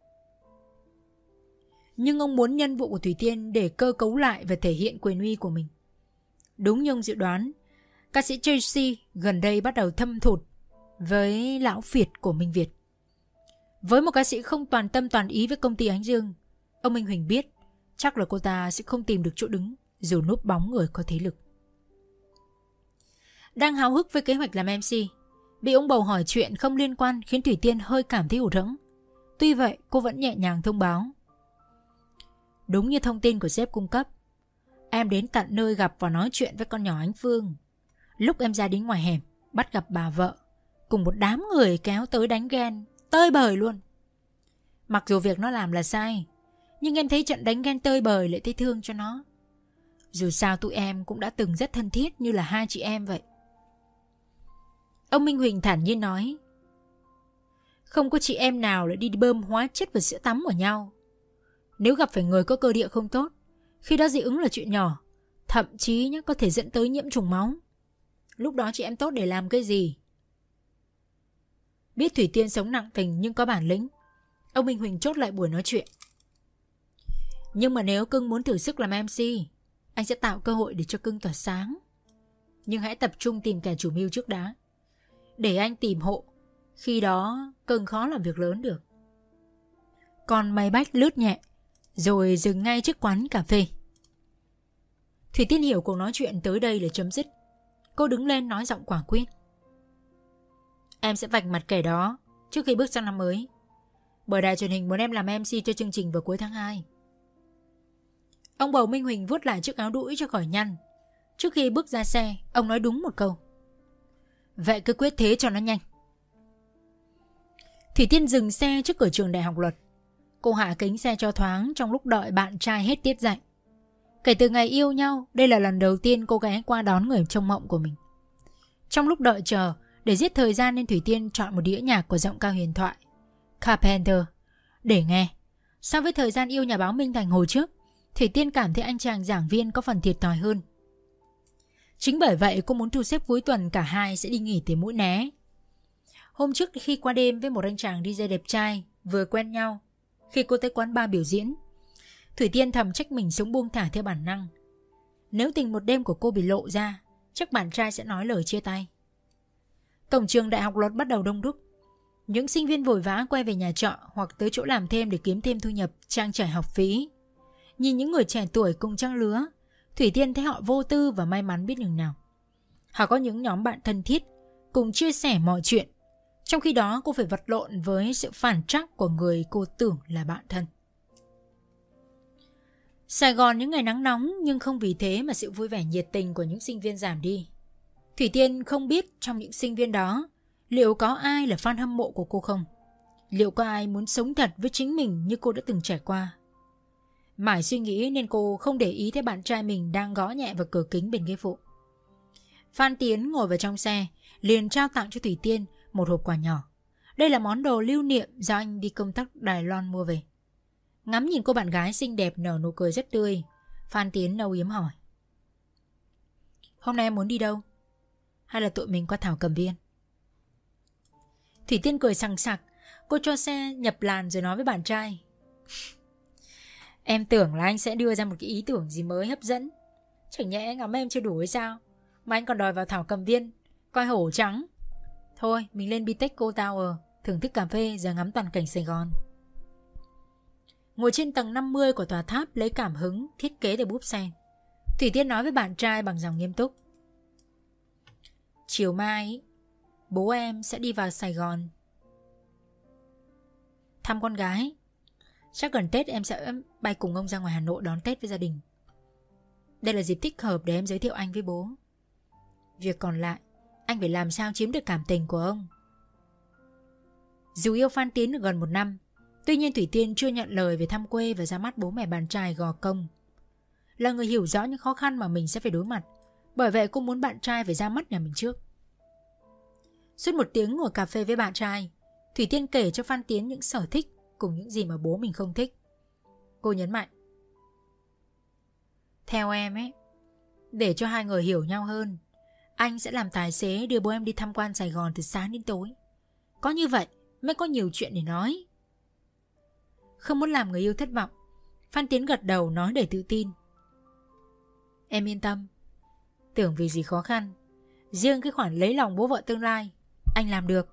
Nhưng ông muốn nhân vụ của Thủy Tiên để cơ cấu lại và thể hiện quyền uy của mình. Đúng như ông dự đoán, ca sĩ Tracy gần đây bắt đầu thâm thụt với lão phiệt của Minh Việt. Với một ca sĩ không toàn tâm toàn ý với công ty Ánh Dương, ông Minh Huỳnh biết chắc là cô ta sẽ không tìm được chỗ đứng dù núp bóng người có thế lực. Đang háo hức với kế hoạch làm em xê, bị ông bầu hỏi chuyện không liên quan khiến Thủy Tiên hơi cảm thấy hụt hẫng. Tuy vậy cô vẫn nhẹ nhàng thông báo: "Đúng như thông tin của sếp cung cấp, em đến tận nơi gặp và nói chuyện với con nhỏ Ánh Phương. Lúc em ra đến ngoài hẻm, bắt gặp bà vợ cùng một đám người kéo tới đánh ghen tơi bời luôn. Mặc dù việc nó làm là sai, nhưng em thấy trận đánh ghen tơi bời lại thấy thương cho nó. Dù sao tụi em cũng đã từng rất thân thiết như là hai chị em vậy." Ông Minh Huỳnh thản nhiên nói: "Không có chị em nào lại đi bơm hóa chất vào sữa tắm của nhau. Nếu gặp phải người có cơ địa không tốt, khi đó dị ứng là chuyện nhỏ, thậm chí nhá, có thể dẫn tới nhiễm trùng máu. Lúc đó chị em tốt để làm cái gì?" Biết Thủy Tiên sống nặng tình nhưng có bản lĩnh, ông Minh Huỳnh chốt lại buổi nói chuyện: "Nhưng mà nếu cưng muốn thử sức làm em xê, anh sẽ tạo cơ hội để cho cưng tỏa sáng. Nhưng hãy tập trung tìm kẻ chủ mưu trước đã. để anh tìm hộ. Khi đó cưng khó làm việc lớn được. Con máy bách lướt nhẹ, rồi dừng ngay trước quán cà phê. Thủy Tiên hiểu cuộc nói chuyện tới đây là chấm dứt. Cô đứng lên nói giọng quả quyết. Em sẽ vạch mặt kẻ đó trước khi bước sang năm mới. Bởi đài truyền hình muốn em làm em xê cho chương trình vào cuối tháng hai. Ông bầu Minh Huỳnh vuốt lại chiếc áo đũi cho khỏi nhăn. Trước khi bước ra xe, ông nói đúng một câu. Vậy cứ quyết thế cho nó nhanh. Thủy Tiên dừng xe trước cửa trường đại học luật. Cô hạ kính xe cho thoáng trong lúc đợi bạn trai hết tiết dạy. Kể từ ngày yêu nhau, đây là lần đầu tiên cô ghé qua đón người trong mộng của mình. Trong lúc đợi chờ, để giết thời gian nên Thủy Tiên chọn một đĩa nhạc của giọng ca huyền thoại Carpenter để nghe. So với thời gian yêu nhà báo Minh Thành hồi trước, Thủy Tiên cảm thấy anh chàng giảng viên có phần thiệt thòi hơn. Chính bởi vậy cô muốn thu xếp cuối tuần cả hai sẽ đi nghỉ tới Mũi Né. Hôm trước khi qua đêm với một anh chàng đi dê đẹp trai vừa quen nhau, khi cô tới quán bar biểu diễn, Thủy Tiên thầm trách mình sống buông thả theo bản năng. Nếu tình một đêm của cô bị lộ ra, chắc bạn trai sẽ nói lời chia tay. Cổng trường đại học luật bắt đầu đông đúc. Những sinh viên vội vã quay về nhà trọ hoặc tới chỗ làm thêm để kiếm thêm thu nhập trang trải học phí. Nhìn những người trẻ tuổi cùng trang lứa, Thủy Tiên thấy họ vô tư và may mắn biết nhường nào. Họ có những nhóm bạn thân thiết cùng chia sẻ mọi chuyện. Trong khi đó cô phải vật lộn với sự phản trắc của người cô tưởng là bạn thân. Sài Gòn những ngày nắng nóng, nhưng không vì thế mà sự vui vẻ nhiệt tình của những sinh viên giảm đi. Thủy Tiên không biết trong những sinh viên đó liệu có ai là fan hâm mộ của cô không? Liệu có ai muốn sống thật với chính mình như cô đã từng trải qua? Mãi suy nghĩ nên cô không để ý thấy bạn trai mình đang gõ nhẹ vào cửa kính bên ghế phụ. Phan Tiến ngồi vào trong xe, liền trao tặng cho Thủy Tiên một hộp quà nhỏ. Đây là món đồ lưu niệm do anh đi công tác Đài Loan mua về. Ngắm nhìn cô bạn gái xinh đẹp nở nụ cười rất tươi, Phan Tiến âu yếm hỏi. Hôm nay em muốn đi đâu? Hay là tụi mình qua Thảo Cầm Viên? Thủy Tiên cười sằng sặc. Cô cho xe nhập làn rồi nói với bạn trai. Em tưởng là anh sẽ đưa ra một cái ý tưởng gì mới hấp dẫn. Chẳng nhẽ ngắm em chưa đủ hay sao? Mà anh còn đòi vào Thảo Cầm Viên coi hổ trắng. Thôi mình lên Bitexco Tower, thưởng thức cà phê rồi ngắm toàn cảnh Sài Gòn. Ngồi trên tầng năm mươi của tòa tháp lấy cảm hứng thiết kế từ búp sen, Thủy Tiên nói với bạn trai bằng giọng nghiêm túc. Chiều mai bố em sẽ đi vào Sài Gòn thăm con gái. Chắc gần Tết em sẽ bay cùng ông ra ngoài Hà Nội đón Tết với gia đình. Đây là dịp thích hợp để em giới thiệu anh với bố. Việc còn lại anh phải làm sao chiếm được cảm tình của ông. Dù yêu Phan Tiến được gần một năm, tuy nhiên Thủy Tiên chưa nhận lời về thăm quê và ra mắt bố mẹ bạn trai gò công. Là người hiểu rõ những khó khăn mà mình sẽ phải đối mặt, bởi vậy cô muốn bạn trai phải ra mắt nhà mình trước. Suốt một tiếng ngồi cà phê với bạn trai, Thủy Tiên kể cho Phan Tiến những sở thích cùng những gì mà bố mình không thích. Cô nhấn mạnh. Theo em ấy, để cho hai người hiểu nhau hơn, anh sẽ làm tài xế đưa bố em đi tham quan Sài Gòn từ sáng đến tối. Có như vậy mới có nhiều chuyện để nói. Không muốn làm người yêu thất vọng, Phan Tiến gật đầu nói đầy tự tin. Em yên tâm, tưởng vì gì khó khăn, riêng cái khoản lấy lòng bố vợ tương lai anh làm được.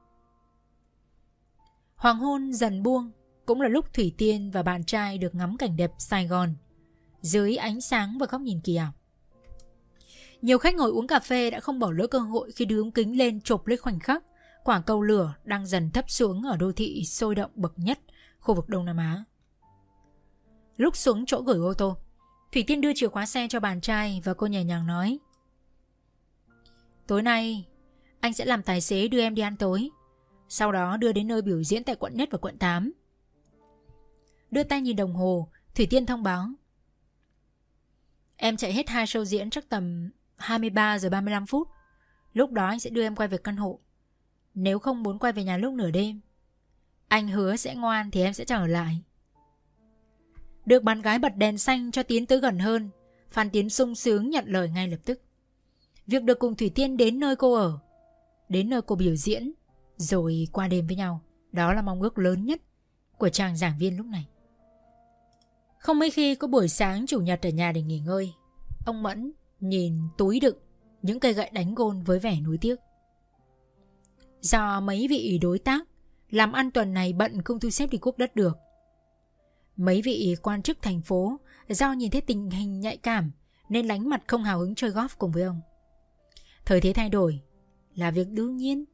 Hoàng hôn dần buông, cũng là lúc Thủy Tiên và bạn trai được ngắm cảnh đẹp Sài Gòn dưới ánh sáng và góc nhìn kỳ ảo. Nhiều khách ngồi uống cà phê đã không bỏ lỡ cơ hội khi đưa ống kính lên chụp lấy khoảnh khắc quả cầu lửa đang dần thấp xuống ở đô thị sôi động bậc nhất khu vực Đông Nam Á. Lúc xuống chỗ gửi ô tô, Thủy Tiên đưa chìa khóa xe cho bạn trai và cô nhẹ nhàng nói. Tối nay anh sẽ làm tài xế đưa em đi ăn tối, sau đó đưa đến nơi biểu diễn tại quận Nhất và quận tám. Đưa tay nhìn đồng hồ, Thủy Tiên thông báo. Em chạy hết hai show diễn chắc tầm hai mươi ba giờ ba mươi lăm phút. Lúc đó anh sẽ đưa em quay về căn hộ. Nếu không muốn quay về nhà lúc nửa đêm, anh hứa sẽ ngoan thì em sẽ trở lại. Được bạn gái bật đèn xanh cho Tiến tới gần hơn, Phan Tiến sung sướng nhận lời ngay lập tức. Việc được cùng Thủy Tiên đến nơi cô ở, đến nơi cô biểu diễn, rồi qua đêm với nhau, đó là mong ước lớn nhất của chàng giảng viên lúc này. Không mấy khi có buổi sáng chủ nhật ở nhà để nghỉ ngơi, ông Mẫn nhìn túi đựng những cây gậy đánh gôn với vẻ nuối tiếc. do mấy vị đối tác làm ăn tuần này bận không thu xếp đi quốc đất được. Mấy vị quan chức thành phố do nhìn thấy tình hình nhạy cảm nên lánh mặt không hào hứng chơi golf cùng với ông. Thời thế thay đổi là việc đương nhiên.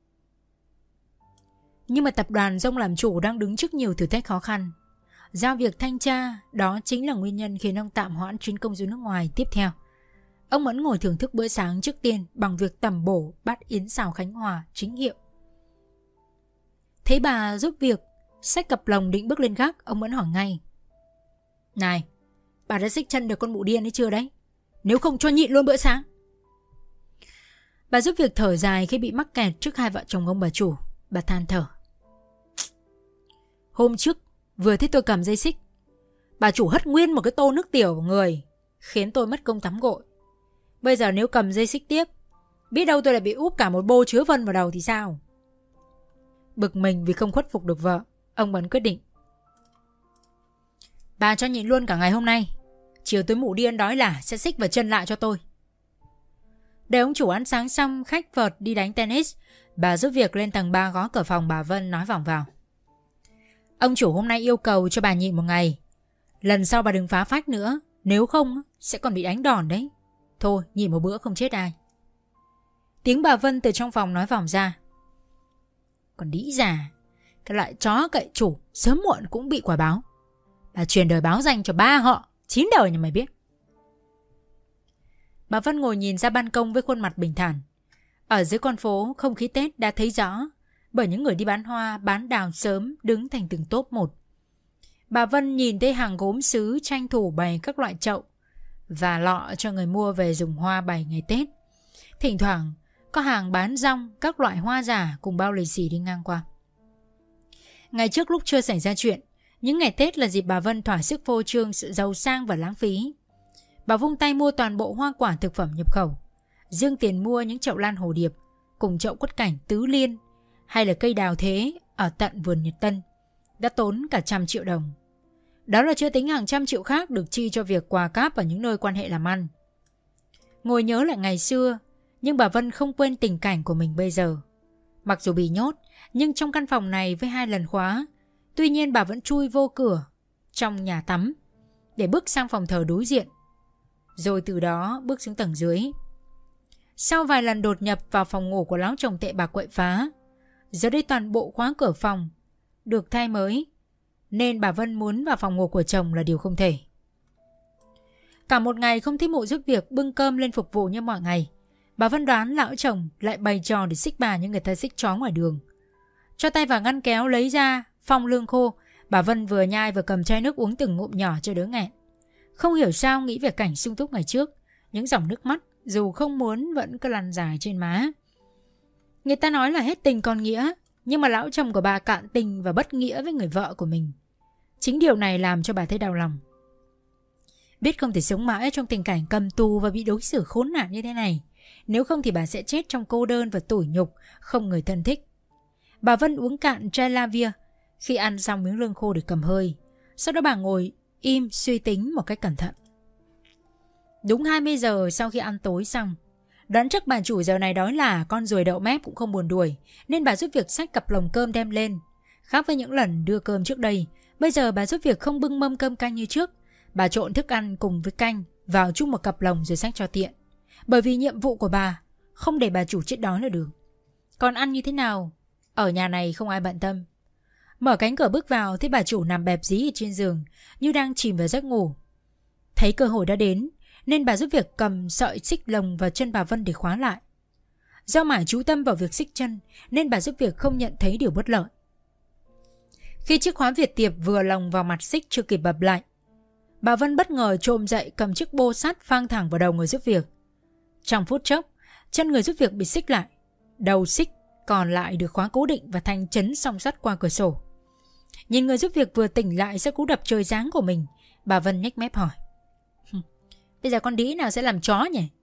Nhưng mà tập đoàn do ông làm chủ đang đứng trước nhiều thử thách khó khăn. Giao việc thanh tra đó chính là nguyên nhân khiến ông tạm hoãn chuyến công du nước ngoài tiếp theo. Ông Mẫn ngồi thưởng thức bữa sáng trước tiên bằng việc tẩm bổ bát yến xào Khánh Hòa chính hiệu. Thấy bà giúp việc, xách cặp lồng định bước lên gác, ông Mẫn hỏi ngay: "Này, bà đã xích chân được con mụ điên ấy chưa đấy? Nếu không cho nhịn luôn bữa sáng." Bà giúp việc thở dài khi bị mắc kẹt trước hai vợ chồng ông bà chủ. Bà than thở: "Hôm trước vừa thấy tôi cầm dây xích, bà chủ hất nguyên một cái tô nước tiểu vào người, khiến tôi mất công tắm gội. Bây giờ nếu cầm dây xích tiếp, biết đâu tôi lại bị úp cả một bô chứa vân vào đầu thì sao?" Bực mình vì không khuất phục được vợ, ông Mẫn quyết định: "Bà cho nhịn luôn cả ngày hôm nay. Chiều tối mụ điên đói là sẽ xích vào chân lại cho tôi." Để ông chủ ăn sáng xong, khách vợt đi đánh tennis, bà giúp việc lên tầng ba gõ cửa phòng bà Vân nói vòng vào: "Ông chủ hôm nay yêu cầu cho bà nhịn một ngày. Lần sau bà đừng phá phách nữa, nếu không sẽ còn bị đánh đòn đấy. Thôi nhịn một bữa không chết ai." Tiếng bà Vân từ trong phòng nói vòng ra: "Còn đĩ già, cái loại chó cậy chủ sớm muộn cũng bị quả báo. Bà truyền đời báo danh cho ba họ, chín đời nhà mày biết." Bà Vân ngồi nhìn ra ban công với khuôn mặt bình thản. Ở dưới con phố, không khí Tết đã thấy rõ bởi những người đi bán hoa, bán đào sớm đứng thành từng tốp một. Bà Vân nhìn thấy hàng gốm sứ tranh thủ bày các loại chậu và lọ cho người mua về dùng hoa bày ngày Tết. Thỉnh thoảng có hàng bán rong, các loại hoa giả cùng bao lì xì đi ngang qua. Ngày trước lúc chưa xảy ra chuyện, những ngày Tết là dịp bà Vân thỏa sức phô trương sự giàu sang và lãng phí. Bà vung tay mua toàn bộ hoa quả thực phẩm nhập khẩu, riêng tiền mua những chậu lan hồ điệp cùng chậu quất cảnh tứ liên hay là cây đào thế ở tận vườn Nhật Tân đã tốn cả trăm triệu đồng. Đó là chưa tính hàng trăm triệu khác được chi cho việc quà cáp ở những nơi quan hệ làm ăn. Ngồi nhớ lại ngày xưa, nhưng bà Vân không quên tình cảnh của mình bây giờ. Mặc dù bị nhốt, nhưng trong căn phòng này với hai lần khóa, tuy nhiên bà vẫn chui vô cửa trong nhà tắm để bước sang phòng thờ đối diện, rồi từ đó bước xuống tầng dưới. Sau vài lần đột nhập vào phòng ngủ của lão chồng tệ bà quậy phá, giờ đây toàn bộ khóa cửa phòng được thay mới, nên bà Vân muốn vào phòng ngủ của chồng là điều không thể. Cả một ngày không thấy mụ giúp việc bưng cơm lên phục vụ như mọi ngày, bà Vân đoán lão chồng lại bày trò để xích bà như người ta xích chó ngoài đường. Cho tay vào ngăn kéo lấy ra phong lương khô, bà Vân vừa nhai vừa cầm chai nước uống từng ngụm nhỏ cho đỡ nghẹn. Không hiểu sao nghĩ về cảnh sung túc ngày trước, những dòng nước mắt dù không muốn vẫn cứ lăn dài trên má. Người ta nói là hết tình còn nghĩa, nhưng mà lão chồng của bà cạn tình và bất nghĩa với người vợ của mình. Chính điều này làm cho bà thấy đau lòng. Biết không thể sống mãi trong tình cảnh cầm tù và bị đối xử khốn nạn như thế này, nếu không thì bà sẽ chết trong cô đơn và tủi nhục, không người thân thích. Bà Vân uống cạn chai Lavia khi ăn xong miếng lương khô để cầm hơi. Sau đó bà ngồi im suy tính một cách cẩn thận. Đúng hai mươi giờ sau khi ăn tối xong, đoán chắc bà chủ giờ này đói là con ruồi đậu mép cũng không buồn đuổi, nên bà giúp việc xách cặp lồng cơm đem lên. Khác với những lần đưa cơm trước đây, bây giờ bà giúp việc không bưng mâm cơm canh như trước. Bà trộn thức ăn cùng với canh vào chung một cặp lồng rồi xách cho tiện. Bởi vì nhiệm vụ của bà không để bà chủ chết đói là được. Còn ăn như thế nào, ở nhà này không ai bận tâm. Mở cánh cửa bước vào thấy bà chủ nằm bẹp dí ở trên giường như đang chìm vào giấc ngủ. Thấy cơ hội đã đến nên bà giúp việc cầm sợi xích lồng vào chân bà Vân để khóa lại. Do mải chú tâm vào việc xích chân nên bà giúp việc không nhận thấy điều bất lợi. Khi chiếc khóa Việt Tiệp vừa lồng vào mặt xích chưa kịp bập lại, bà Vân bất ngờ chồm dậy cầm chiếc bô sắt phang thẳng vào đầu người giúp việc. Trong phút chốc, chân người giúp việc bị xích lại, đầu xích còn lại được khóa cố định và thành chấn song sắt qua cửa sổ. Nhìn người giúp việc vừa tỉnh lại sau cú đập trời giáng của mình, bà Vân nhếch mép hỏi: "Bây giờ con đĩ nào sẽ làm chó nhỉ?"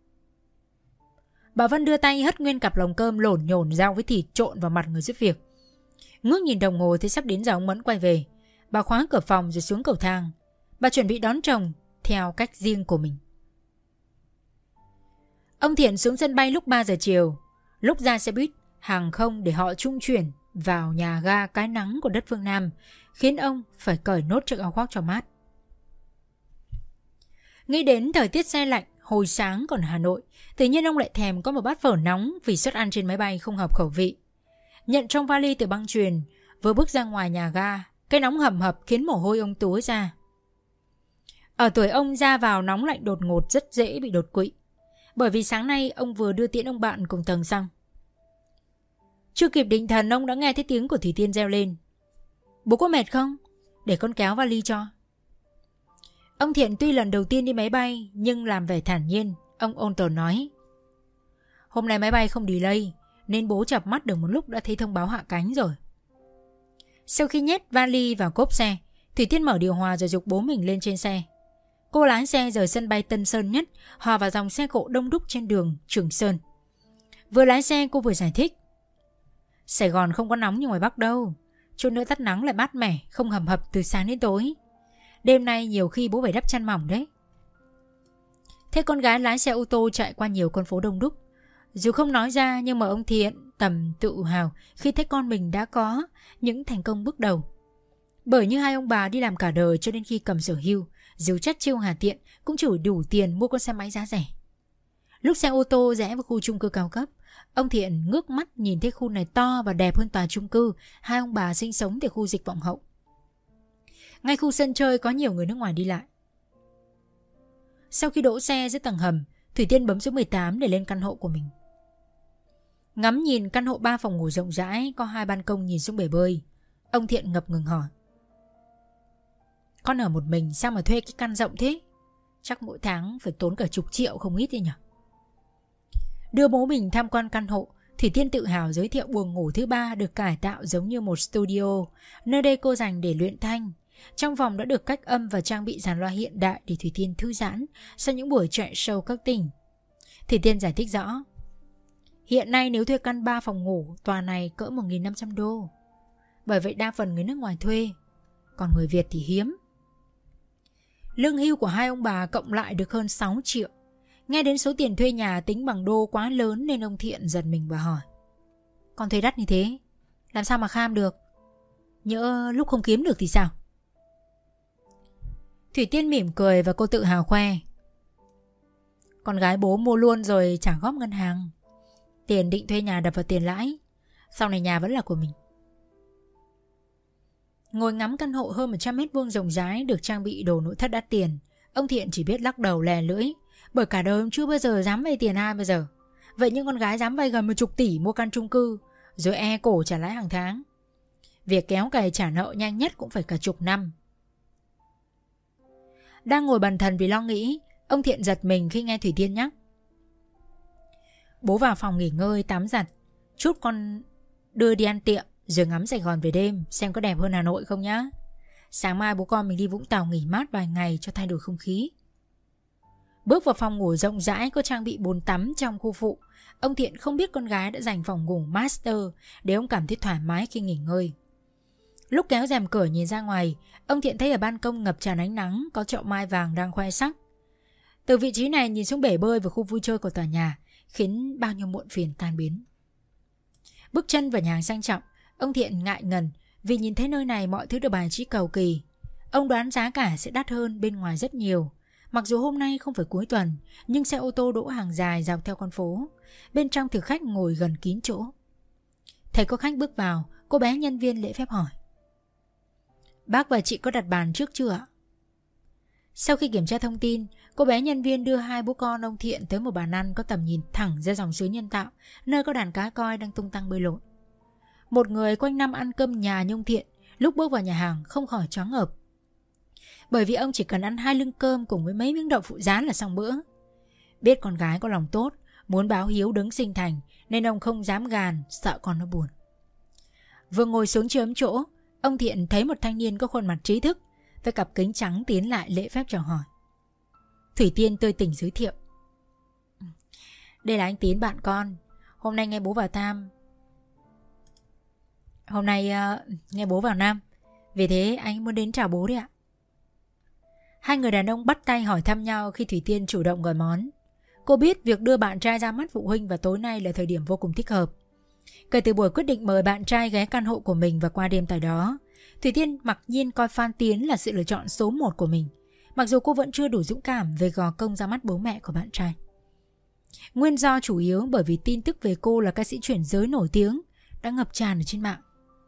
Bà Vân đưa tay hất nguyên cặp lồng cơm lổn nhổn rau với thịt trộn vào mặt người giúp việc. Ngước nhìn đồng hồ thấy sắp đến giờ ông Mẫn quay về. Bà khóa cửa phòng rồi xuống cầu thang. Bà chuẩn bị đón chồng theo cách riêng của mình. Ông Thiện xuống sân bay lúc ba giờ chiều. Lúc ra xe buýt, hàng không để họ trung chuyển vào nhà ga cái nắng của đất phương Nam, khiến ông phải cởi nốt chiếc áo khoác cho mát. Nghĩ đến thời tiết se lạnh hồi sáng còn Hà Nội, tự nhiên ông lại thèm có một bát phở nóng vì suất ăn trên máy bay không hợp khẩu vị. Nhận trong vali từ băng chuyền, vừa bước ra ngoài nhà ga, cái nóng hầm hập khiến mồ hôi ông túa ra. Ở tuổi ông, ra vào nóng lạnh đột ngột rất dễ bị đột quỵ, bởi vì sáng nay ông vừa đưa tiễn ông bạn cùng tầng xăng. Chưa kịp định thần, ông đã nghe thấy tiếng của Thủy Tiên reo lên: "Bố có mệt không? Để con kéo vali cho." Ông Thiện tuy lần đầu tiên đi máy bay nhưng làm vẻ thản nhiên. Ông ôn tồn nói: "Hôm nay máy bay không delay nên bố chập mắt được một lúc đã thấy thông báo hạ cánh rồi." Sau khi nhét vali vào cốp xe, Thủy Tiên mở điều hòa rồi giục bố mình lên trên xe. Cô lái xe rời sân bay Tân Sơn Nhất, hòa vào dòng xe cộ đông đúc trên đường Trường Sơn. Vừa lái xe cô vừa giải thích: "Sài Gòn không có nóng như ngoài Bắc đâu. Chút nữa tắt nắng lại mát mẻ, không hầm hập từ sáng đến tối. Đêm nay nhiều khi bố phải đắp chăn mỏng đấy." Thế con gái lái xe ô tô chạy qua nhiều con phố đông đúc. Dù không nói ra nhưng mà ông Thiện tầm tự hào khi thấy con mình đã có những thành công bước đầu. Bởi như hai ông bà đi làm cả đời cho đến khi cầm sở hưu, dù chất chiêu Hà Tiện cũng chỉ đủ tiền mua con xe máy giá rẻ. Lúc xe ô tô rẽ vào khu chung cư cao cấp, ông Thiện ngước mắt nhìn thấy khu này to và đẹp hơn tòa chung cư hai ông bà sinh sống tại khu Dịch Vọng Hậu. Ngay khu sân chơi có nhiều người nước ngoài đi lại. Sau khi đỗ xe dưới tầng hầm, Thủy Tiên bấm số mười tám để lên căn hộ của mình. Ngắm nhìn căn hộ ba phòng ngủ rộng rãi, có hai ban công nhìn xuống bể bơi, ông Thiện ngập ngừng hỏi: "Con ở một mình sao mà thuê cái căn rộng thế? Chắc mỗi tháng phải tốn cả chục triệu không ít đấy nhỉ?" Đưa bố mình tham quan căn hộ, Thủy Tiên tự hào giới thiệu buồng ngủ thứ ba được cải tạo giống như một studio, nơi đây cô dành để luyện thanh. Trong phòng đã được cách âm và trang bị dàn loa hiện đại để Thủy Tiên thư giãn sau những buổi chạy show các tỉnh. Thủy Tiên giải thích rõ: "Hiện nay nếu thuê căn ba phòng ngủ, tòa này cỡ một nghìn năm trăm đô. Bởi vậy đa phần người nước ngoài thuê, còn người Việt thì hiếm." Lương hưu của hai ông bà cộng lại được hơn sáu triệu. Nghe đến số tiền thuê nhà tính bằng đô quá lớn nên ông Thiện giật mình và hỏi: "Con thuê đắt như thế, làm sao mà kham được? Nhỡ lúc không kiếm được thì sao?" Thủy Tiên mỉm cười và cô tự hào khoe: "Con gái bố mua luôn rồi trả góp ngân hàng. Tiền định thuê nhà đập vào tiền lãi, sau này nhà vẫn là của mình." Ngồi ngắm căn hộ hơn một trăm mét vuông rộng rãi được trang bị đồ nội thất đắt tiền, ông Thiện chỉ biết lắc đầu lè lưỡi, bởi cả đời ông chưa bao giờ dám vay tiền ai bao giờ. Vậy nhưng con gái dám vay gần một chục tỷ mua căn chung cư, rồi e cổ trả lãi hàng tháng. Việc kéo cày trả nợ nhanh nhất cũng phải cả chục năm. Đang ngồi bần thần vì lo nghĩ, ông Thiện giật mình khi nghe Thủy Tiên nhắc: "Bố vào phòng nghỉ ngơi tắm giặt, chút con đưa đi ăn tiệm rồi ngắm Sài Gòn về đêm xem có đẹp hơn Hà Nội không nhá. Sáng mai bố con mình đi Vũng Tàu nghỉ mát vài ngày cho thay đổi không khí." Bước vào phòng ngủ rộng rãi có trang bị bồn tắm trong khu phụ, ông Thiện không biết con gái đã dành phòng ngủ master để ông cảm thấy thoải mái khi nghỉ ngơi. Lúc kéo rèm cửa nhìn ra ngoài, ông Thiện thấy ở ban công ngập tràn ánh nắng có chậu mai vàng đang khoe sắc. Từ vị trí này nhìn xuống bể bơi và khu vui chơi của tòa nhà khiến bao nhiêu muộn phiền tan biến. Bước chân vào nhà hàng sang trọng, ông Thiện ngại ngần vì nhìn thấy nơi này mọi thứ được bài trí cầu kỳ. Ông đoán giá cả sẽ đắt hơn bên ngoài rất nhiều. Mặc dù hôm nay không phải cuối tuần, nhưng xe ô tô đỗ hàng dài dọc theo con phố. Bên trong thực khách ngồi gần kín chỗ. Thấy có khách bước vào, cô bé nhân viên lễ phép hỏi: "Bác và chị có đặt bàn trước chưa ạ?" Sau khi kiểm tra thông tin, cô bé nhân viên đưa hai bố con ông Thiện tới một bàn ăn có tầm nhìn thẳng ra dòng suối nhân tạo, nơi có đàn cá koi đang tung tăng bơi lội. Một người quanh năm ăn cơm nhà như ông Thiện, lúc bước vào nhà hàng không khỏi choáng ngợp. Bởi vì ông chỉ cần ăn hai lưng cơm cùng với mấy miếng đậu phụ rán là xong bữa. Biết con gái có lòng tốt, muốn báo hiếu đứng sinh thành, nên ông không dám gàn, sợ con nó buồn. Vừa ngồi xuống chớm chỗ, ông Thiện thấy một thanh niên có khuôn mặt trí thức với cặp kính trắng tiến lại lễ phép chào hỏi. Thủy Tiên tươi tỉnh giới thiệu: "Đây là anh Tín bạn con. Hôm nay nghe bố vào Tam Hôm nay uh, nghe bố vào Nam, vì thế anh muốn đến chào bố đấy ạ." Hai người đàn ông bắt tay hỏi thăm nhau khi Thủy Tiên chủ động gọi món. Cô biết việc đưa bạn trai ra mắt phụ huynh vào tối nay là thời điểm vô cùng thích hợp. Kể từ buổi quyết định mời bạn trai ghé căn hộ của mình và qua đêm tại đó, Thủy Tiên mặc nhiên coi Phan Tiến là sự lựa chọn số một của mình, mặc dù cô vẫn chưa đủ dũng cảm về gò công ra mắt bố mẹ của bạn trai. Nguyên do chủ yếu bởi vì tin tức về cô là ca sĩ chuyển giới nổi tiếng đã ngập tràn ở trên mạng.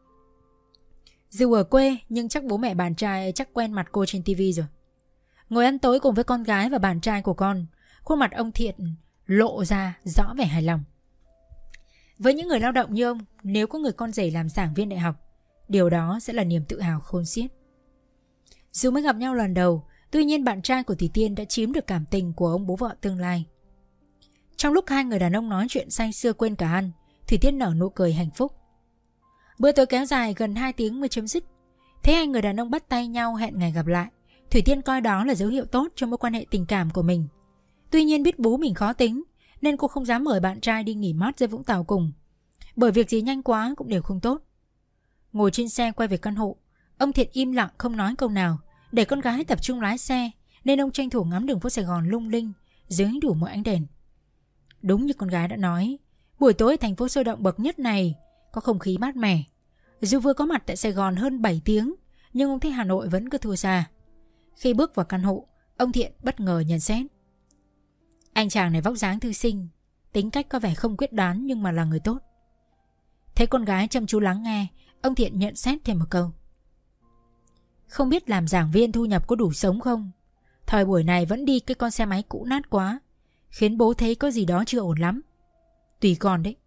Dù ở quê nhưng chắc bố mẹ bạn trai chắc quen mặt cô trên tivi rồi. Ngồi ăn tối cùng với con gái và bạn trai của con, khuôn mặt ông Thiện lộ ra rõ vẻ hài lòng. Với những người lao động như ông, nếu có người con rể làm giảng viên đại học, điều đó sẽ là niềm tự hào khôn xiết. Dù mới gặp nhau lần đầu, tuy nhiên bạn trai của Thủy Tiên đã chiếm được cảm tình của ông bố vợ tương lai. Trong lúc hai người đàn ông nói chuyện say sưa quên cả ăn, Thủy Tiên nở nụ cười hạnh phúc. Bữa tối kéo dài gần hai tiếng mới chấm dứt. Thấy hai người đàn ông bắt tay nhau hẹn ngày gặp lại, Thủy Tiên coi đó là dấu hiệu tốt cho mối quan hệ tình cảm của mình. Tuy nhiên biết bố mình khó tính nên cô không dám mời bạn trai đi nghỉ mát dưới Vũng Tàu cùng, bởi việc gì nhanh quá cũng đều không tốt. Ngồi trên xe quay về căn hộ, ông Thiện im lặng không nói câu nào, để con gái tập trung lái xe, nên ông tranh thủ ngắm đường phố Sài Gòn lung linh dưới đủ mọi ánh đèn. Đúng như con gái đã nói, buổi tối thành phố sôi động bậc nhất này có không khí mát mẻ. Dù vừa có mặt tại Sài Gòn hơn bảy tiếng, nhưng ông thấy Hà Nội vẫn cứ thua xa. Khi bước vào căn hộ, ông Thiện bất ngờ nhận xét: anh chàng này vóc dáng thư sinh, tính cách có vẻ không quyết đoán nhưng mà là người tốt. Thấy con gái chăm chú lắng nghe, ông Thiện nhận xét thêm một câu: không biết làm giảng viên thu nhập có đủ sống không? Thời buổi này vẫn đi cái con xe máy cũ nát quá, khiến bố thấy có gì đó chưa ổn lắm. Tùy con đấy.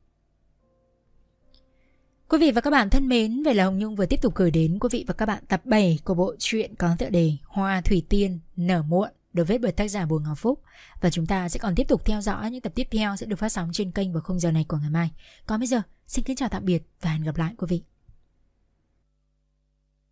Quý vị và các bạn thân mến, vậy là Hồng Nhung vừa tiếp tục gửi đến quý vị và các bạn tập bảy của bộ truyện có tựa đề Hoa Thủy Tiên Nở Muộn, được viết bởi tác giả Bùi Ngọc Phúc. Và chúng ta sẽ còn tiếp tục theo dõi những tập tiếp theo sẽ được phát sóng trên kênh vào khung giờ này của ngày mai. Còn bây giờ, xin kính chào tạm biệt và hẹn gặp lại quý vị.